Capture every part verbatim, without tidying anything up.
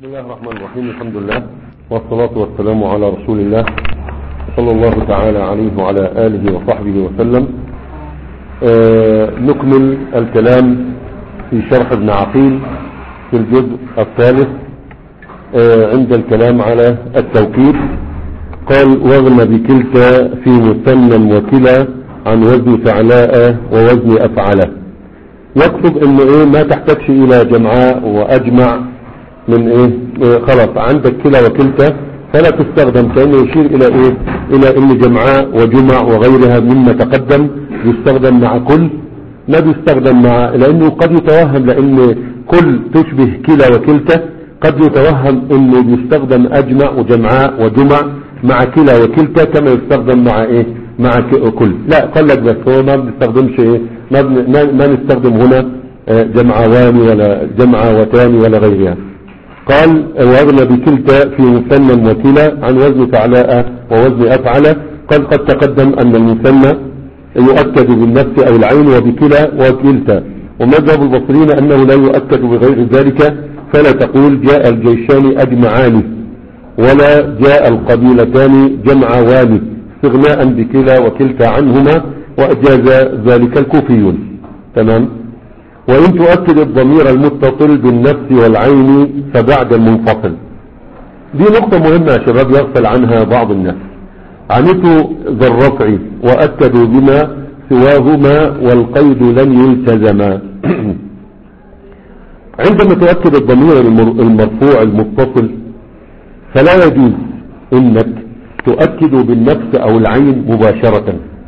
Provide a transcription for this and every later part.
بسم الله الرحمن الرحيم. الحمد لله والصلاة والسلام على رسول الله صلى الله تعالى عليه وعلى آله وصحبه وسلم. آه نكمل الكلام في شرح ابن عقيل في الجزء الثالث آه عند الكلام على التوكيد. قال وزن بكلتا في مثنى وكلا عن وزن فعلاء ووزن أفعله. يكتب انه ايه ما تحتاجش الى جمعاء واجمع من ايه, إيه خلاص عندك كلا وكلتا فلا تستخدم، كأنه يشير الى ايه الى ان جمعاء وجمع وغيرها مما تقدم يستخدم مع كل، ما بيستخدم مع، لانه قد يتوهم لان كل تشبه كلا وكلتا، قد يتوهم انه بيستخدم اجمع وجمعاء وجمع مع كلا وكلتا كما يستخدم مع ايه مع كل. لا قال لك بس هو ما بنستخدمش ايه ما, ما نستخدم هنا جمعوان ولا جمعوتان ولا غيرها. قال وزن بكلتا في مثنى وكلا عن وزن فعلاء ووزن أفعل. قال قد تقدم أن المثنى يؤكد بالنفس أو العين وبكلا وكلتا، ومذهب البصريين أنه لا يؤكد بغير ذلك، فلا تقول جاء الجيشان أجمعان ولا جاء القبيلتان جمعوان استغناء بكلا وكلتا عنهما، وأجاز ذلك الكوفيون. تمام. وإن تؤكد الضمير المتصل بالنفس والعين فبعد المنفصل. دي نقطة مهمة يا شباب يغفل عنها بعض الناس. عنتوا ذا الرفع وأكدوا بما سواهما والقيد لن يلتزما. عندما تؤكد الضمير المرفوع المتصل فلا يجوز انك تؤكد بالنفس او العين مباشرة،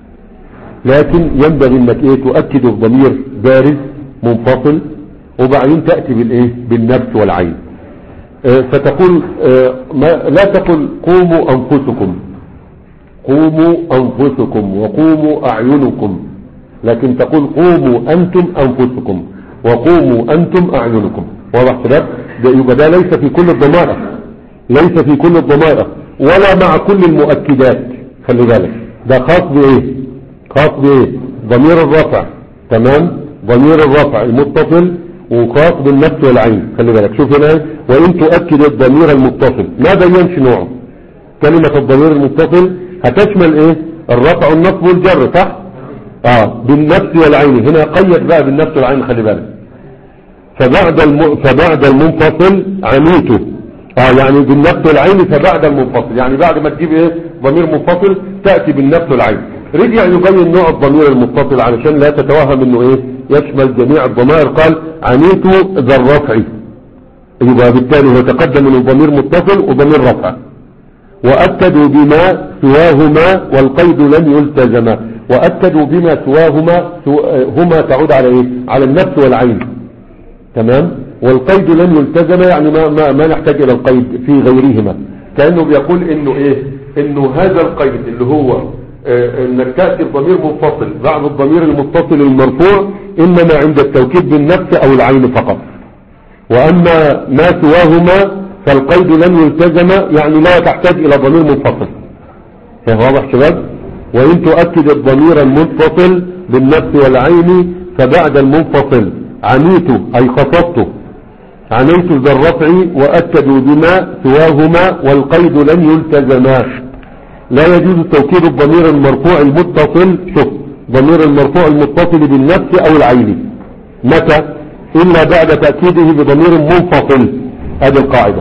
لكن ينبغي انك ايه تؤكد الضمير بارز منفصل وبعدين تأتي بالايه بالنفس والعين. اه فتقول اه ما لا تقل قوموا انفسكم قوموا انفسكم وقوموا اعينكم، لكن تقول قوموا انتم انفسكم وقوموا انتم اعينكم. واضح كده؟ يبقى ده ليس في كل الضمائر، ليس في كل الضمائر ولا مع كل المؤكدات. خلي بالك ده خاص بايه خاص بايه ضمير الرفع. تمام. ضمير الرفع المتصل وخاص بالنفس والعين. خلي بالك شوف هنا وان تؤكد الضمير المتصل ما بينش نوعه. كلمة الضمير المتصل هتشمل ايه الرفع والنصب والجر، صح؟ اه بالنفس والعين. هنا قيد بقى بالنفس والعين. خلي بالك فبعد الم... فبعد المنفصل عنيته اه يعني بالنفس والعين فبعد المنفصل، يعني بعد ما تجيب ايه ضمير منفصل تأتي بالنفس والعين. رجع يبين نوع الضمير المتصل علشان لا تتوهم انه ايه يشمل جميع الضمائر. قال عنيت ذا الرفع، يبقى بالتالي هو تقدم من ضمير متصل وضمير رفع. وأكدوا بما سواهما والقيد لن يلتزما. وأكدوا بما سواهما سو... هما تعود على ايه على النفس والعين. تمام. والقيد لن يلتزم يعني ما, ما, ما نحتاج الى القيد في غيرهما، كأنه بيقول انه ايه انه هذا القيد اللي هو اه انك تأتي الضمير منفصل بعد الضمير المتصل المرفوع انما عند التوكيد بالنفس او العين فقط، واما ما سواهما فالقيد لن يلتزم يعني لا تحتاج الى ضمير منفصل. واضح شباب؟ وان تؤكد الضمير المتصل بالنفس والعين فبعد المنفصل عنيت اي خفضته عنيت ذا الرفع وأكدوا بما سواهما والقيد لن يلتزما. لا يجوز توكيد الضمير المرفوع المتصل، شوف ضمير المرفوع المتصل بالنفس أو العين متى؟ إلا بعد تأكيده بضمير منفصل. هذه القاعدة.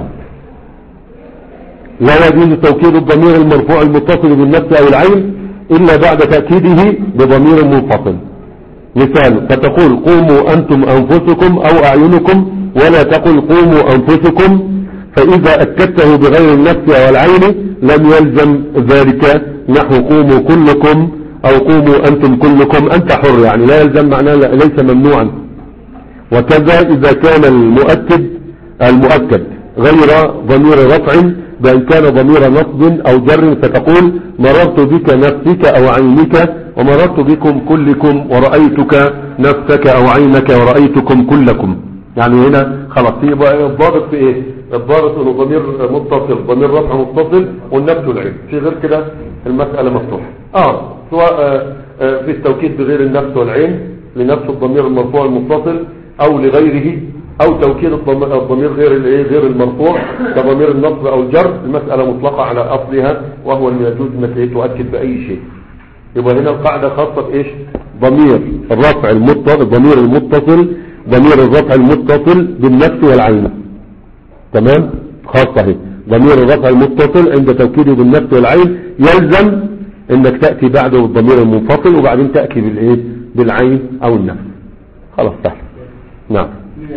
لا يجوز توكيد الضمير المرفوع المتصل بالنفس أو العين إلا بعد تأكيده بضمير منفصل. مثال فتقول قوموا أنتم أنفسكم أو أعينكم، ولا تقل قوموا أنفسكم، فإذا أكدته بغير النفس والعين لم يلزم ذلك نحو قوموا كلكم أو قوموا أنتم كلكم. أنت حر، يعني لا يلزم معناه ليس ممنوعا. وكذا إذا كان المؤكد المؤكد غير ضمير رفع بأن كان ضمير نصب أو جر، فتقول مررت بك نفسك أو عينك ومررت بكم كلكم ورأيتك نفسك أو عينك ورأيتكم كلكم. يعني هنا خلاص يبقى الضابط في ايه الضابط انه ضمير متصل ضمير رفع متصل والنفس والعين. في غير كده المسألة مفتوحة. اه سواء آه آه في التوكيد بغير النفس والعين لنفس الضمير المرفوع المتصل او لغيره او توكيد الضمير غير الايه غير المرفوع كضمير النصب او الجر، المسألة مطلقة على اصلها، وهو ان يجوز انك ايه تؤكد باي شيء. يبقى هنا القاعدة خاصة بايش؟ ضمير الرفع المتصل، ضمير المتصل ضمير الرفع المتصل بالنفس والعين. تمام، خاصة هي ضمير الرفع المتصل عند توكيده بالنفس والعين يلزم انك تأتي بعده بالضمير المنفصل وبعدين تأتي بالايه بالعين او النفس. خلاص سهل. نعم.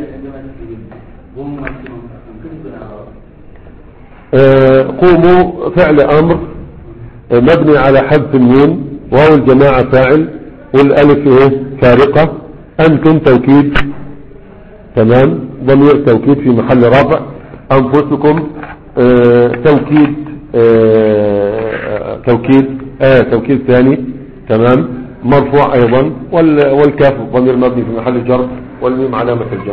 آه قوموا فعل امر آه مبني على حذف النون، واو الجماعة فاعل والالف ايه فارقة، انتم توكيد. تمام، ضمير توكيد في محل رفع، انفسكم آه توكيد آه توكيد آه توكيد ثاني. تمام، مرفوع ايضا، والكاف ضمير مبني في محل جر، والميم علامة الجر.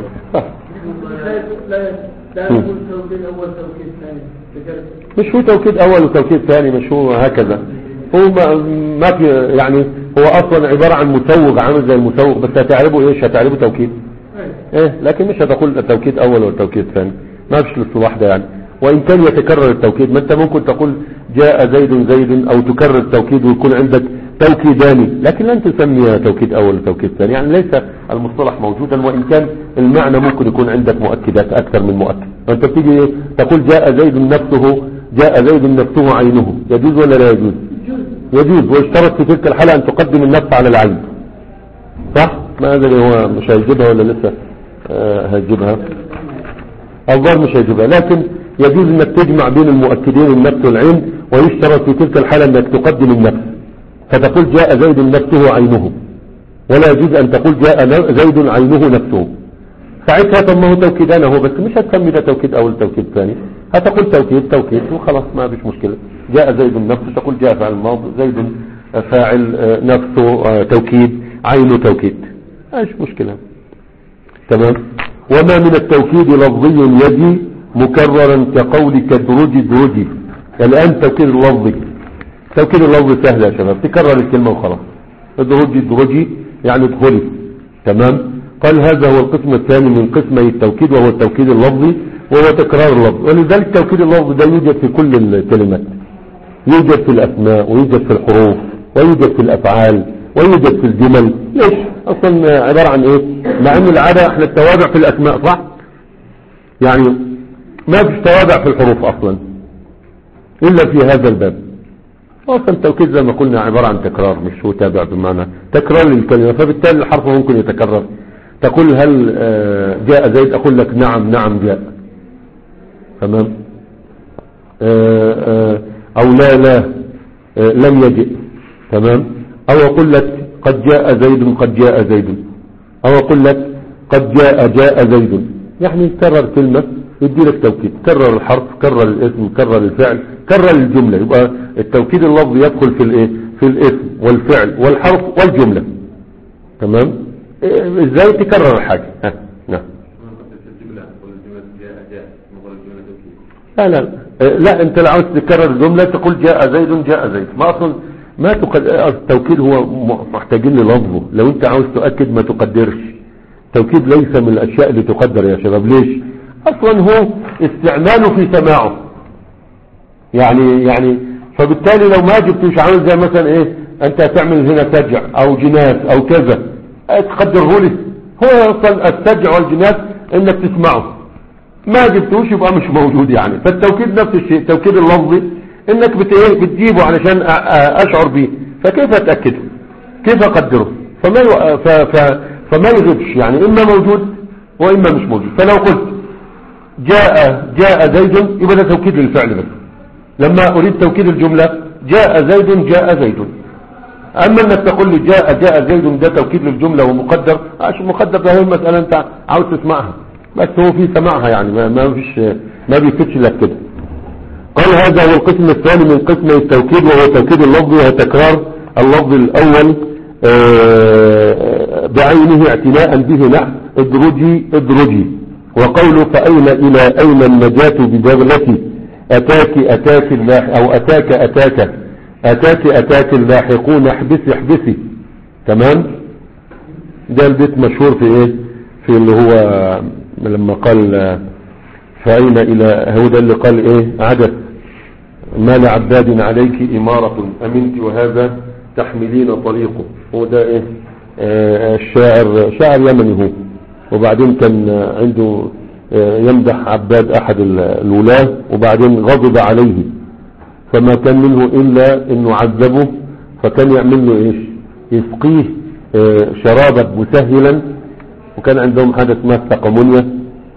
لا لا يقول توكيد اول توكيد ثاني، مش هو توكيد اول وتوكيد ثاني، مش هو هكذا. هو ما, ما في يعني، هو اصلا عبارة عن مسوغ، عامل زي المسوغ، بس هتعربه ايش؟ هتعربه توكيد ايه، لكن مش هتقول التوكيد اول والتوكيد ثاني، ما فيش الاصطلاح ده يعني. وان كان يتكرر التوكيد، ما انت ممكن تقول جاء زيد زيد، او تكرر التوكيد ويكون عندك توكيداني، لكن لن تسميها توكيد اول وتوكيد ثاني، يعني ليس المصطلح موجودا، وان كان المعنى ممكن يكون عندك مؤكدات اكثر من مؤكد. فانت بتيجي تقول جاء زيد نفسه، جاء زيد نفسه عينه، يجوز ولا لا يجوز؟ يجوز، واشترط في تلك الحالة ان تقدم النفس على العين، صح؟ ما ادري هو مش هيجيبها ولا لسه آه هيجيبها، الظاهر مش هيجيبها، لكن يجوز انك تجمع بين المؤكدين النفس والعين، ويشترط في تلك الحالة انك تقدم النفس، فتقول جاء زيد نفسه عينه، ولا يجوز ان تقول جاء زيد عينه نفسه. ساعتها طب ما هو توكيدان هو، بس مش هتسمي ده توكيد اول توكيد ثاني، هتقول توكيد توكيد وخلاص، ما فيش مشكلة. جاء زيد نفسه تقول جاء فاعل ماضي، زيد فاعل نفسه توكيد، عينه توكيد، ايش مشكلة. تمام. وما من التوكيد لفظي يجي مكررا كقولك درجي درجي. الان توكيد اللفظي، توكيد اللفظي سهل يا شباب، تكرر الكلمة وخلاص. درجي درجي يعني ادخلي. تمام. قال هذا هو القسم الثاني من قسمي التوكيد، وهو التوكيد اللفظي، وهو تكرار اللفظ. ولذلك التوكيد اللفظي ده يوجد في كل الكلمات، يوجد في الاسماء، ويوجد في الحروف، ويوجد في الافعال، ويوجد في الجمل. ليش؟ اصلا عبارة عن ايه؟ مع ان العادة احنا التوابع في الاسماء، صح؟ يعني ما فيش توابع في الحروف اصلا الا في هذا الباب. اصلا التوكيد زي ما قلنا عبارة عن تكرار، مش هو تابع بمعنى تكرار للكلمة، فبالتالي الحرف ممكن يتكرر. تقول هل جاء زيد، اقول لك نعم نعم جاء. تمام. او لا لا لم يجئ. تمام. او اقول لك قد جاء زيد قد جاء زيد، او اقول لك قد جاء جاء زيد. يعني كرر كلمة يدي لك توكيد، كرر الحرف، كرر الاسم، كرر الفعل، كرر الجملة. يبقى التوكيد اللفظي يدخل في الايه في الاسم والفعل والحرف والجملة. تمام. ازاي تكرر الحاجة؟ ها نعم. لا لا لا انت لو عاوز تكرر الجملة تقول جاء زيد جاء زيد، ما اصلا ما تقد... التوكيد هو محتاجين للفظه. لو انت عاوز تؤكد ما تقدرش، التوكيد ليس من الاشياء اللي تقدر يا شباب. ليش؟ اصلا هو استعماله في سماعه يعني يعني فبالتالي لو ما جبتوش عامل زي مثلا ايه، انت هتعمل هنا سجع او جناس او كذا، تقدره لي. هو اصلا السجع والجناس انك تسمعه، ما جبتوش يبقى مش موجود يعني. فالتوكيد نفس الشيء، التوكيد اللفظي انك بت ايه بتجيبه علشان اشعر به، فكيف اتاكده؟ كيف اقدره؟ فما ي... ف... ف... فما يغيبش يعني، اما موجود واما مش موجود. فلو قلت جاء جاء زيد يبقى ده توكيد للفعل بس. لما اريد توكيد الجملة جاء زيد جاء زيد. اما انك تقول لي جاء جاء زيد ده توكيد للجملة ومقدر، عش مقدر ده هي المسألة انت عاوز تسمعها، بس هو في سماعها يعني ما, ما فيش ما بيفتش لك كده. قال هذا هو القسم الثاني من قسم التوكيد، وهو توكيد اللفظ، وهو تكرار اللفظ الاول بعينه اعتناء به نحو ادرجي ادرجي. وقوله فأين إلى أين النجاة بجبلتي أتاك أتاك اللاح أو أتاك أتاك أتاك أتاك اللاحقون احبسي احبسي. تمام. ده البيت مشهور في ايه، في اللي هو لما قال آه، فأين إلى هو ده اللي قال إيه عدد ما لعباد عليك إمارة أمنت وهذا تحملين طريقه. هو ده إيه آه، الشاعر شاعر يمني هو. وبعدين كان آه، عنده آه، يمدح عباد أحد الولاة وبعدين غضب عليه فما كان منه إلا إنه عذبه فكان يعمل له إيش يسقيه آه، شرابا مسهلا. وكان عندهم حاجة اسمها السقمونية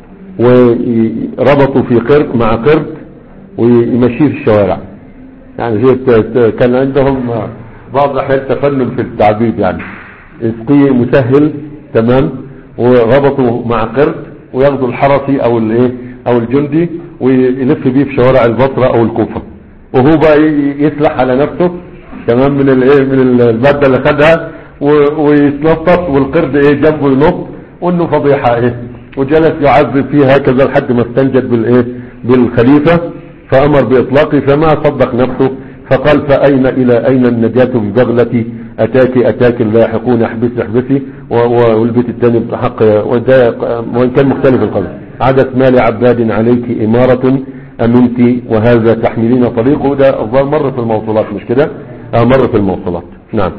وربطوا في قرد مع قرد ويمشيه في الشوارع. يعني كان عندهم بعض الأحيان تفنن في التعذيب يعني يسقيه مسهل تمام وربطوا مع قرد وياخدوا الحرسي او الايه او الجندي ويلف بيه في شوارع البصرة او الكوفة وهو بقى يسلح على نفسه تمام من الايه من المادة اللي خدها ويتنطط والقرد ايه جنبه ينط وانه فضيحة ايه وجلس يعذب فيه هكذا لحد ما استنجد بالايه بالخليفة فامر باطلاقه فما صدق نفسه فقال فاين الى اين النجاة ببغلتي اتاك اتاك اللاحقون احبسي احبسي والبيت الثاني بحق وان كان مختلف القلب عدت مال عباد عليك امارة امنتي وهذا تحملين طريقه. ده الظاهر مر في الموصولات مش كده اه مر في الموصولات نعم.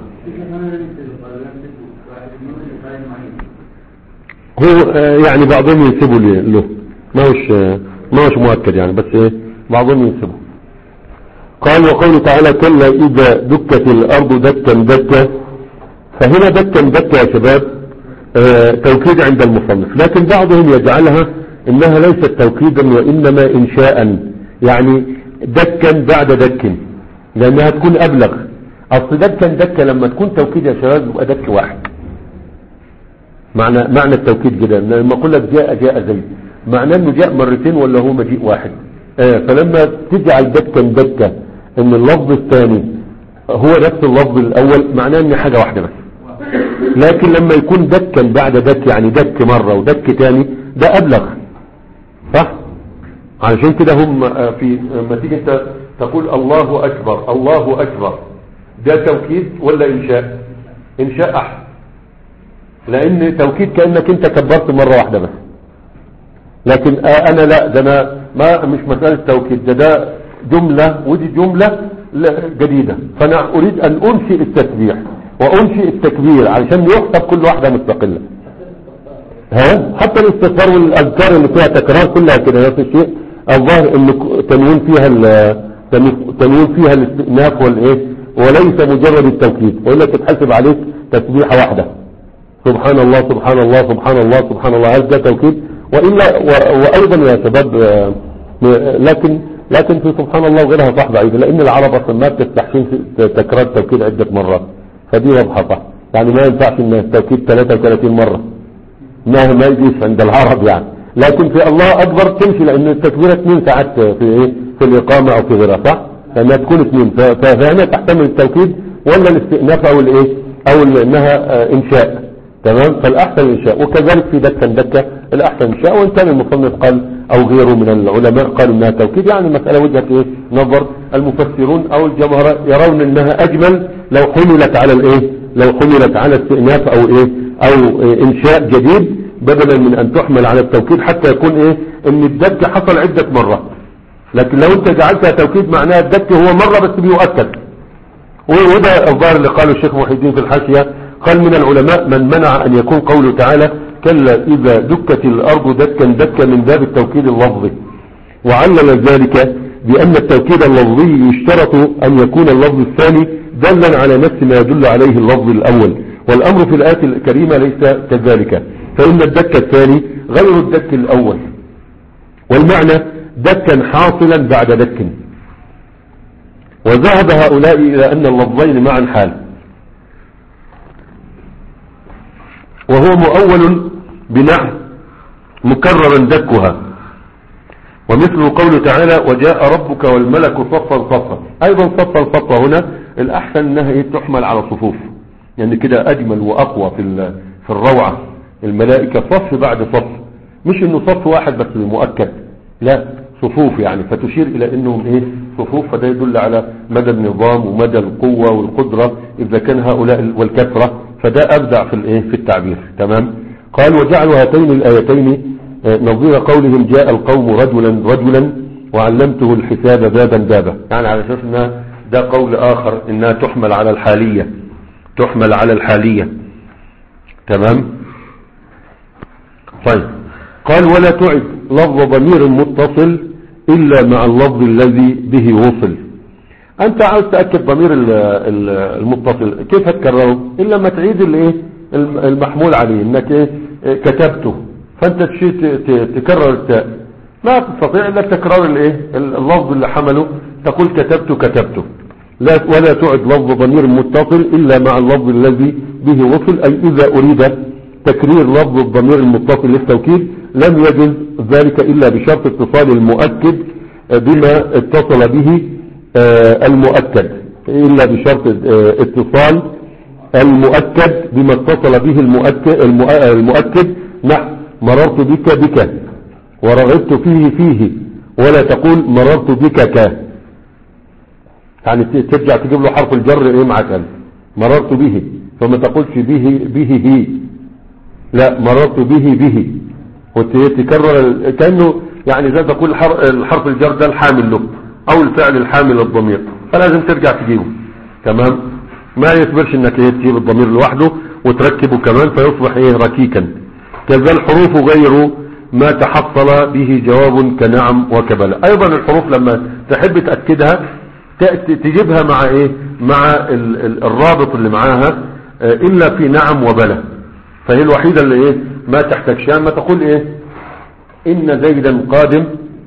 هو يعني بعضهم ينسبوا له ما هوش ما هوش مؤكد يعني بس ايه بعضهم ينسبوا. قال وقوله تعالى كلا اذا دكت الارض دكا دكا. فهنا دكا دكا يا شباب اه توكيد عند المصنف لكن بعضهم يجعلها انها ليست توكيدا وانما انشاء يعني دكا بعد دك لانها تكون ابلغ. اصل دكا دكا لما تكون توكيد يا شباب يبقى دك واحد. معنى معنى التوكيد كده لما اقول لك جاء جاء زيد معناه انه جاء مرتين ولا هو مجيء واحد. اه فلما تجعل دكا دكا ان اللفظ الثاني هو نفس اللفظ الاول معناه ان حاجة واحدة بس. لكن لما يكون دكا بعد دك يعني دك مرة ودك تاني ده ابلغ صح. علشان كده هم في لما تيجي انت تقول الله اكبر الله اكبر ده توكيد ولا انشاء؟ انشاء احسن لان توكيد كأنك انت كبرت مرة واحدة بس. لكن انا لا ده انا ما مش مسألة توكيد ده ده جملة ودي جملة جديدة فانا اريد ان انشئ التسبيح وانشئ التكبير علشان يحسب كل واحدة مستقلة. ها حتى الاستغفار والاذكار اللي فيها تكرار كلها كده نفس الشيء. الظاهر ان تنوين فيها تنوين فيها الاستئناف والايه وليس مجرد التوكيد والا تتحسب عليك تسبيحة واحدة سبحان الله سبحان الله سبحان الله سبحان الله. هذا توكيد والا وايضا يا شباب لكن لكن في سبحان الله وغيرها صح ضعيف لان العرب اصلا ما بتستحسن تكرار التوكيد عدة مرات فدي واضحة صح. يعني ما ينفعش ان التوكيد ثلاثة وثلاثين مرة ما ما يجيش عند العرب يعني. لكن في الله اكبر تمشي لان التكبيرة اثنين ساعات في ايه في الاقامة او في غيرها صح لانها تكون اثنين فهنا تحتمل التوكيد ولا الاستئناف او الايه او انها انشاء تمام. فالاحسن الانشاء وكذلك في دكا دكا الاحسن انشاء وان كان المصنف قال او غيره من العلماء قالوا انها توكيد يعني مسألة وجهة ايه نظر. المفسرون او الجمهرة يرون انها اجمل لو حملت على الايه لو حملت على استئناف او ايه او إيه انشاء جديد بدلا من ان تحمل على التوكيد حتى يكون ايه ان الدك حصل عدة مرات. لكن لو انت جعلتها توكيد معناها الدك هو مرة بس بيؤكد. وده الظاهر اللي قاله الشيخ محي الدين في الحاشية قال من العلماء من منع ان يكون قوله تعالى كلا اذا دكت الارض دكا دكا من باب التوكيد اللفظي وعلل ذلك بان التوكيد اللفظي يشترط ان يكون اللفظ الثاني دلا على نفس ما يدل عليه اللفظ الاول والامر في الآية الكريمة ليس كذلك فان الدك الثاني غير الدك الاول والمعنى دكا حاصلا بعد دك. وذهب هؤلاء الى ان اللفظين معا حال وهو مؤول بنحو مكررا دكها ومثل قوله تعالى وجاء ربك والملك صفا صفا. ايضا صفا صفا هنا الاحسن انها تحمل على صفوف يعني كده اجمل واقوى في في الروعة. الملائكة صف بعد صف مش انه صف واحد بس مؤكد لا صفوف يعني فتشير الى انهم ايه صفوف فده يدل على مدى النظام ومدى القوة والقدرة اذا كان هؤلاء والكثرة فده ابدع في الايه في التعبير تمام. قال وجعلوا هاتين الايتين نظير قولهم جاء القوم رجلا رجلا وعلمته الحساب بابا بابا، يعني على اساس ان ده قول اخر انها تحمل على الحالية، تحمل على الحالية. تمام. طيب قال ولا تعد لفظ ضمير متصل الا مع اللفظ الذي به وصل. انت عاوز تأكد ضمير المتصل كيف هتكرره؟ الا ما تعيد الايه المحمول عليه، انك ايه كتبته، فانت تكرر التاء، ما تستطيع الا تكرار الايه اللفظ اللي حمله، تقول كتبت كتبته. لا ولا تعد لفظ ضمير متصل الا مع اللفظ الذي به وصل، اي اذا اريد تكرير لفظ الضمير المتصل للتوكيد لم يجوز ذلك الا بشرط اتصال المؤكد بما اتصل به المؤكد، الا بشرط اتصال المؤكد بما اتصل به المؤكد, المؤكد نحو مررت بك بك ورغبت فيه فيه، ولا تقول مررت بك ك، يعني ترجع تجيب له حرف الجر ايه معك، مررت به، فما تقولش به به هي، لا مررت به به، وتكرر كأنه يعني زي تقول الحرف الجر ده الحامل له او الفعل الحامل الضمير، فلازم ترجع تجيبه. تمام. ما يثبرش انك ايه تجيب الضمير لوحده وتركبه كمان فيصبح ايه ركيكا. كذا الحروف غير ما تحصل به جواب كنعم وكبلا. ايضا الحروف لما تحب تأكدها تجيبها مع ايه مع الرابط اللي معاها الا في نعم وبلا، فهي الوحيدة اللي ايه ما تحتاج شيء. ما تقول ايه ان زيدا قادم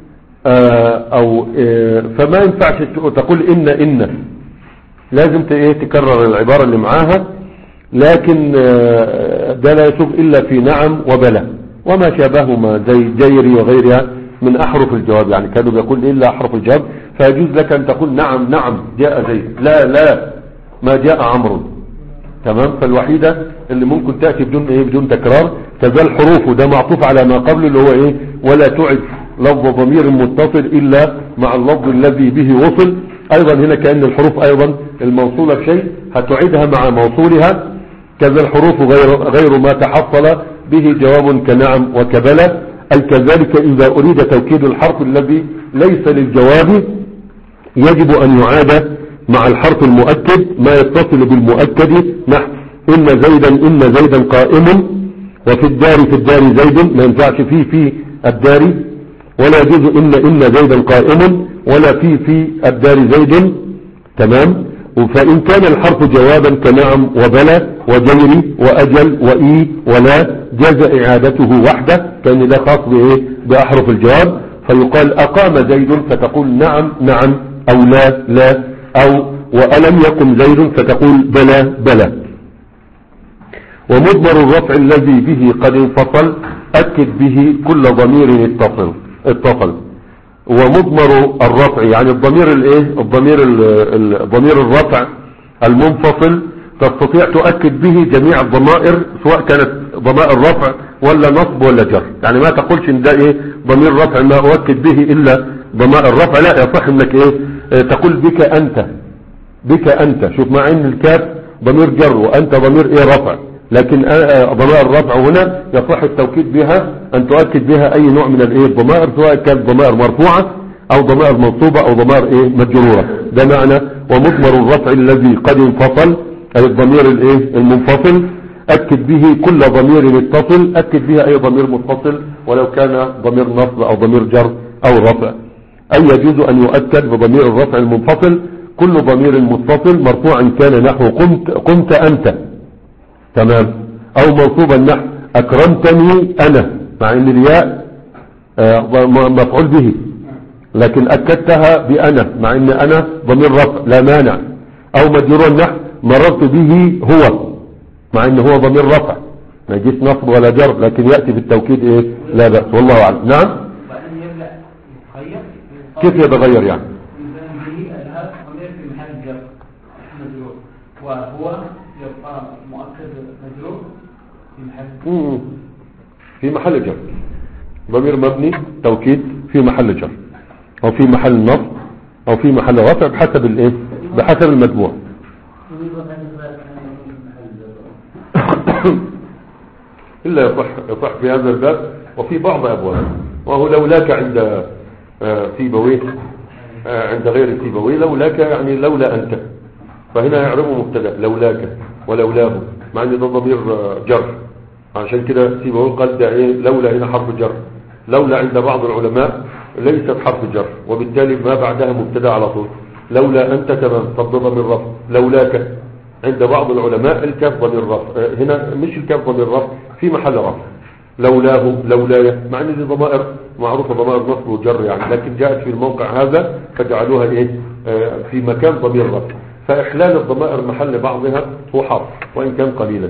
او إيه، فما ينفعش تقول ان ان لازم ايه تكرر العبارة اللي معاها، لكن ده لا يسوق الا في نعم وبلا وما شابههما زي جيري وغيرها من احرف الجواب، يعني كانوا بيقول الا احرف الجواب، فيجوز لك ان تقول نعم نعم جاء زيد، لا لا ما جاء عمرو. تمام. فالوحيدة اللي ممكن تأتي بدون ايه بدون تكرار. كذا الحروف وده معطوف على ما قبله اللي هو ايه ولا تعد لفظ ضمير متصل الا مع اللفظ الذي به وصل. ايضا هنا كأن الحروف ايضا الموصولة بشيء هتعيدها مع موصولها. كذا الحروف غير, غير ما تحصل به جواب كنعم وكبلا، أي كذلك إذا أريد توكيد الحرف الذي ليس للجواب يجب أن يعاد مع الحرف المؤكد ما يتصل بالمؤكد نحو إن زيدا إن زيدا قائم، وفي الدار في الدار زيد، ما ينفعش فيه في الدار، ولا يجوز إن إن زيدا قائم ولا في في الدار زيد. تمام. فإن كان الحرف جوابا كنعم وبلا وجيري وأجل وإي ولا جاز إعادته وحده، كان ده خاص بإيه بأحرف الجواب، فيقال أقام زيد فتقول نعم نعم أو لا لا، أو وألم يقم زيد فتقول بلا بلا. ومضمر الرفع الذي به قد انفصل أكد به كل ضمير اتصل اتصل ومضمر الرفع يعني الضمير الايه الضمير الضمير الرفع المنفصل تستطيع تؤكد به جميع الضمائر سواء كانت ضمائر رفع ولا نصب ولا جر، يعني ما تقولش ان ده ايه ضمير رفع ما اؤكد به الا ضمائر رفع، لا يصح انك ايه تقول بك انت بك انت، شوف مع ان الكاف ضمير جر وانت ضمير ايه رفع، لكن ضمائر الرفع هنا يصح التوكيد بها أن تؤكد بها أي نوع من الايه الضمائر سواء كانت ضمائر مرفوعة أو ضمائر منصوبة أو ضمائر ايه مجرورة. ده معنى ومضمر الرفع الذي قد انفصل، أي الضمير الايه المنفصل أكد به كل ضمير متصل، أكد بها أي ضمير متصل ولو كان ضمير نصب أو ضمير جر أو رفع، أي يجوز أن يؤكد بضمير الرفع المنفصل كل ضمير متصل مرفوعا كان نحو قمت قمت أنت. تمام. او منصوبا نحو اكرمتني انا، مع ان الياء مفعول به لكن اكدتها بانا مع ان انا ضمير رفع لا مانع، او مجرورا نحو مررت به هو مع ان هو ضمير رفع ما يجيش نصب ولا جر لكن يأتي بالتوكيد ايه لا بأس والله اعلم. نعم. كيف يتغير يعني وهو يبقى مؤكد مجرور في محل في محل جر، ضمير مبني توكيد في محل جر او في محل نصب او في محل رفع بحسب الايه بحسب المجموع. الا يصح يصح في هذا الباب وفي بعض أبواب. وهو لولاك عند سيبويه عند غير سيبويه لولاك يعني لولا أنت، فهنا يعربه مبتدا لولاك ولولاه، مع ان ده ضمير جر، عشان كده سيبويه قال ده ايه لولا هنا حرف جر. لولا عند بعض العلماء ليست حرف جر، وبالتالي ما بعدها مبتدا على طول. لولا أنت تمام، طب ضمير رفع. لولاك عند بعض العلماء الكاف ضمير رفع، هنا مش الكاف ضمير رفع، في محل رفع. لولاه لولاي، مع ان دي ضمائر معروفه ضمائر نصب وجر يعني، لكن جاءت في الموقع هذا فجعلوها ايه آه في مكان ضمير رفع. فاحلال الضمائر محل بعضها هو حرف وان كان قليلا.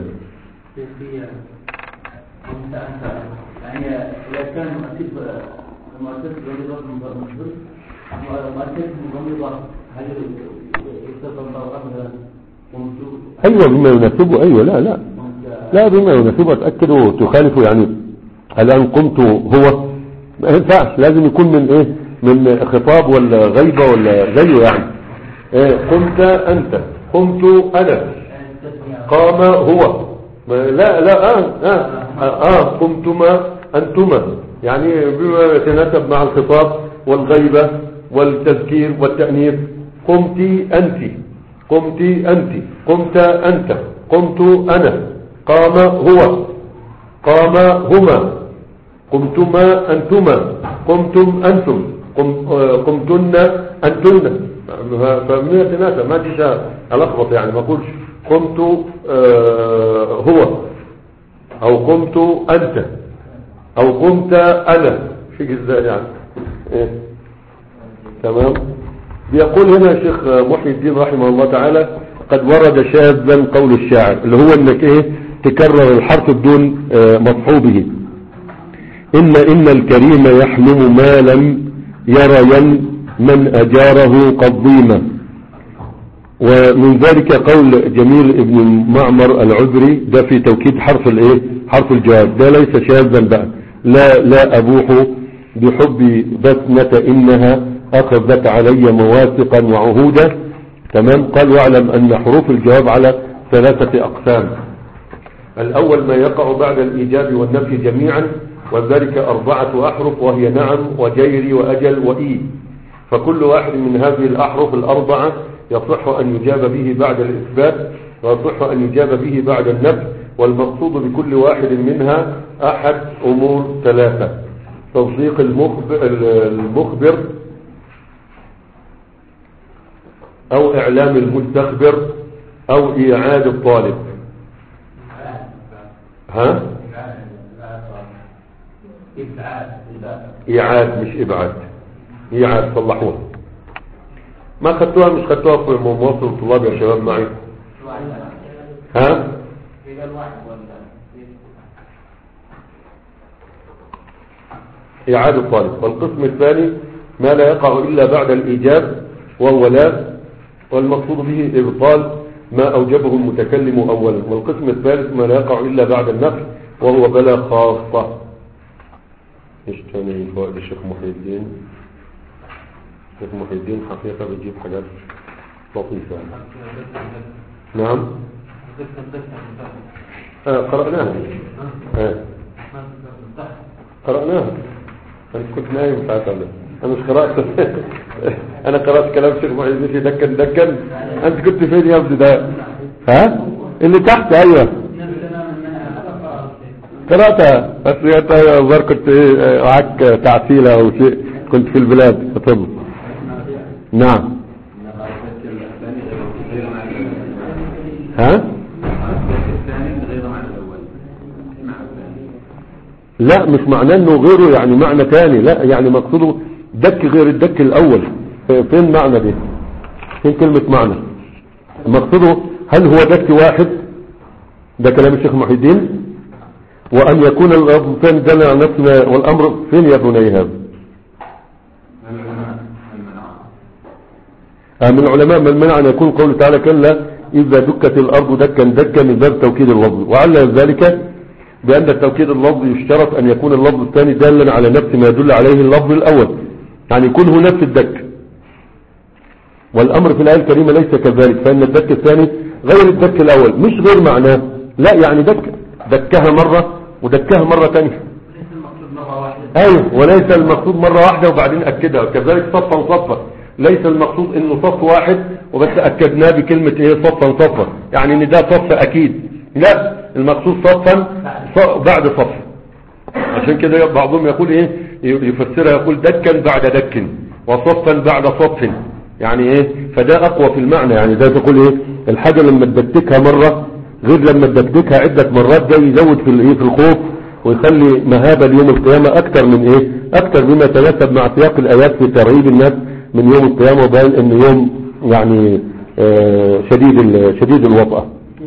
يعني اذا كان مؤكد مؤكد ضمير مشهور مؤكد ضمير هل يستطيع مثلا ايوه بما يناسبه. ايوه لا لا لا بما يناسبه اتاكد وتخالفه يعني. الان قمت هو ما ينفعش، لازم يكون من ايه من خطاب ولا غيبه ولا زيه يعني. إيه قمت انت، قمت انا، قام هو، لا لا اه اه, آه قمتما انتما، يعني بما يتناسب مع الخطاب والغيبه والتذكير والتانيث. قمت انت، قمت أنت، قمت أنت، قمت أنا، قام هو، قام هما، قمتما أنتما، قمتم أنتم، قم قمتن أنتن. فمن يتناسب ما تجي ألخبط يعني، ما أقولش قمت آه هو أو قمت أنت أو قمت أنا، في ازاي يعني إيه؟ تمام. بيقول هنا الشيخ محي الدين رحمه الله تعالى قد ورد شاذا قول الشاعر اللي هو انك ايه تكرر الحرف بدون اه مصحوبه. ان ان الكريم يحلم ما لم يرين من اجاره قد ضيم. ومن ذلك قول جميل ابن معمر العذري ده في توكيد حرف الايه حرف الجواب، ده ليس شاذا بقى. لا لا ابوح بحب بسمة انها أخذت علي مواثقا وعهودا. تمام. قال واعلم أن حروف الجواب على ثلاثة أقسام. الأول ما يقع بعد الإيجاب والنفي جميعا، وذلك أربعة أحرف وهي نعم وجيري وأجل وإي. فكل واحد من هذه الأحرف الأربعة يصح أن يجاب به بعد الإثبات ويصح أن يجاب به بعد النفي، والمقصود بكل واحد منها أحد أمور ثلاثة: تصديق المخبر, المخبر او اعلام المستخبر او ايعاد الطالب. ها ايعاد مش ابعاد، ايعاد صلحوها. ما خدتوها مش خدتوها في مواصل الطلاب يا شباب معي؟ ها ايعاد الطالب. والقسم الثاني ما لا يقع الا بعد الايجاب وهو لا، والمقصود به إبطال ما أوجبه المتكلم أولا. والقسم الثالث ما لا يقع إلا بعد النفي وهو بلا خاصة. إيش تاني فوائد الشيخ محي الدين؟ الشيخ محي الدين حقيقة بيجيب حاجات لطيفة. نعم آه قرأناها آه. قرأناها. أنا كنت نايم ساعتها، أنا مش قرأت أنا قرأت كلام الشيخ محي الدين في دكن دكن. أنت كنت فين يا ابني ده؟ ها اللي تحت. أيوة قرأتها، بس يا الظاهر كنت إيه معك تعسيلة أو شيء، كنت في البلاد. اتفضل. نعم. ها لا مش معناه انه غيره يعني معنى ثاني، لا يعني مقصوده دك غير الدك الاول. فين معنى دي؟ فين كلمة معنى؟ مقصوده هل هو دك واحد؟ ده كلام الشيخ محي الدين. وان يكون اللفظ الثاني دل على نفسنا والامر فين يا بني هذا؟ من العلماء من منع ان يكون قوله تعالى كلا اذا دكت الارض دكا دكا من باب توكيد اللفظ، وعلى ذلك بأن التوكيد اللفظ يشترط أن يكون اللفظ الثاني دالا على نفس ما يدل عليه اللفظ الأول، يعني يكون هو نفس الدك. والأمر في الآية الكريمة ليس كذلك، فإن الدك الثاني غير الدك الأول، مش غير معناه، لا يعني دك دكها مرة ودكها مرة ثانية. ليس المقصود ايوه، وليس المقصود مرة واحدة وبعدين اكدها، كذلك صفا صفا، ليس المقصود انه صف واحد وبس اكدناه بكلمة ايه صفا صفا، يعني ان ده صف اكيد، لا، المقصود صفا بعد صف. عشان كده بعضهم يقول ايه، يفسرها يقول دكا بعد دك وصفا بعد صف، يعني ايه، فده اقوى في المعنى. يعني ده تقول ايه، الحاجة لما تدككها مرة غير لما تدككها عدة مرات، ده يزود في الايه في الخوف ويخلي مهابة ليوم القيامة اكتر من ايه، اكتر بما تناسب مع سياق الايات في ترهيب الناس من يوم القيامة، وبين ان يوم يعني آه شديد شديد الوطأة.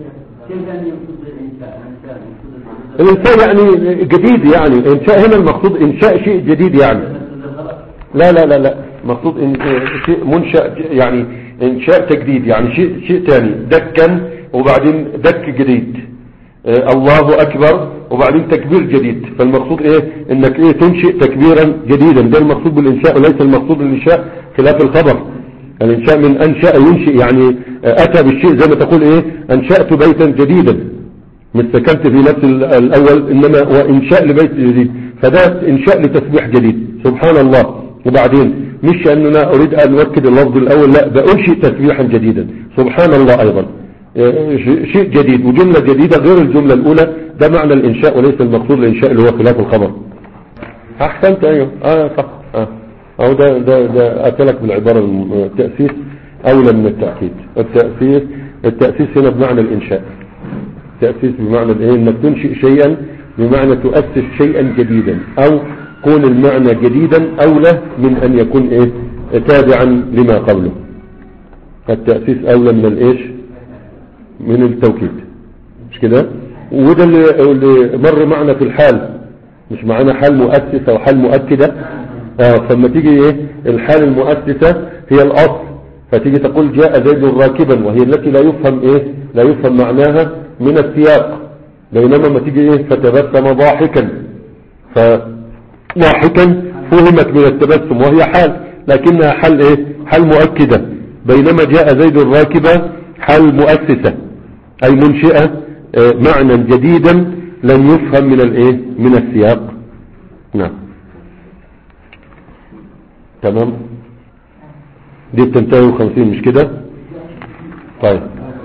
الانشاء يعني جديد، يعني انشاء هنا المقصود انشاء شيء جديد يعني، لا لا لا لا مقصود إن شيء منشأ، يعني انشاء تجديد، يعني شيء شيء ثاني، دكا وبعدين دك جديد، آه الله اكبر وبعدين تكبير جديد. فالمقصود ايه، انك ايه تنشئ تكبيرا جديدا، ده المقصود بالانشاء، وليس المقصود بالانشاء خلاف الخبر. الانشاء من انشاء ينشئ، يعني اتى بالشيء زي ما تقول ايه، انشأت بيتا جديدا، مش سكنت في نفس الاول، انما وانشاء لبيت جديد، فده انشاء لتسبيح جديد سبحان الله. وبعدين مش اننا اريد ان اؤكد اللفظ الاول، لا، ده انشئ تسبيحا جديدا سبحان الله ايضا، شيء جديد وجملة جديدة غير الجملة الاولى، ده معنى الانشاء وليس المقصود الانشاء اللي هو خلاف الخبر. احسنت، ايوه اه صح، اه اهو ده ده ده اتلك بالعبارة التأسيس اولى من التأكيد. التأسيس التأسيس هنا بمعنى الانشاء، التأسيس بمعنى الايه، انك تنشئ شيئا بمعنى تؤسس شيئا جديدا، او كون المعنى جديدا اولى من ان يكون ايه تابعا لما قبله. التأسيس اولى من الايش، من التوكيد، مش كده؟ وده اللي, اللي مر معنا في الحال، مش معنا حال مؤسسة وحال مؤكدة. اه فلما تيجي ايه الحال المؤسسة هي الاصل، فتيجي تقول جاء زيد راكبا، وهي التي لا يفهم ايه، لا يفهم معناها من السياق. بينما ما تيجي ايه فتبسم ضاحكا، فضاحكا فهمت من التبسم وهي حال، لكنها حال ايه، حال مؤكدة. بينما جاء زيد راكبا حال مؤسسة، اي منشئة اه معنى جديدا لم يفهم من الايه، من السياق. نعم تمام، دي بتنتهي وخمسين مش كده؟ طيب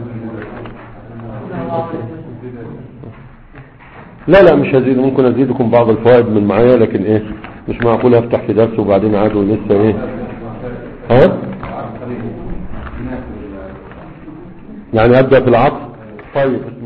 لا لا مش هزيد، ممكن ازيدكم بعض الفوائد من معايا، لكن ايه مش معقول افتح في درس وبعدين عادوا لسه ايه ها، يعني ابدأ في العطف. طيب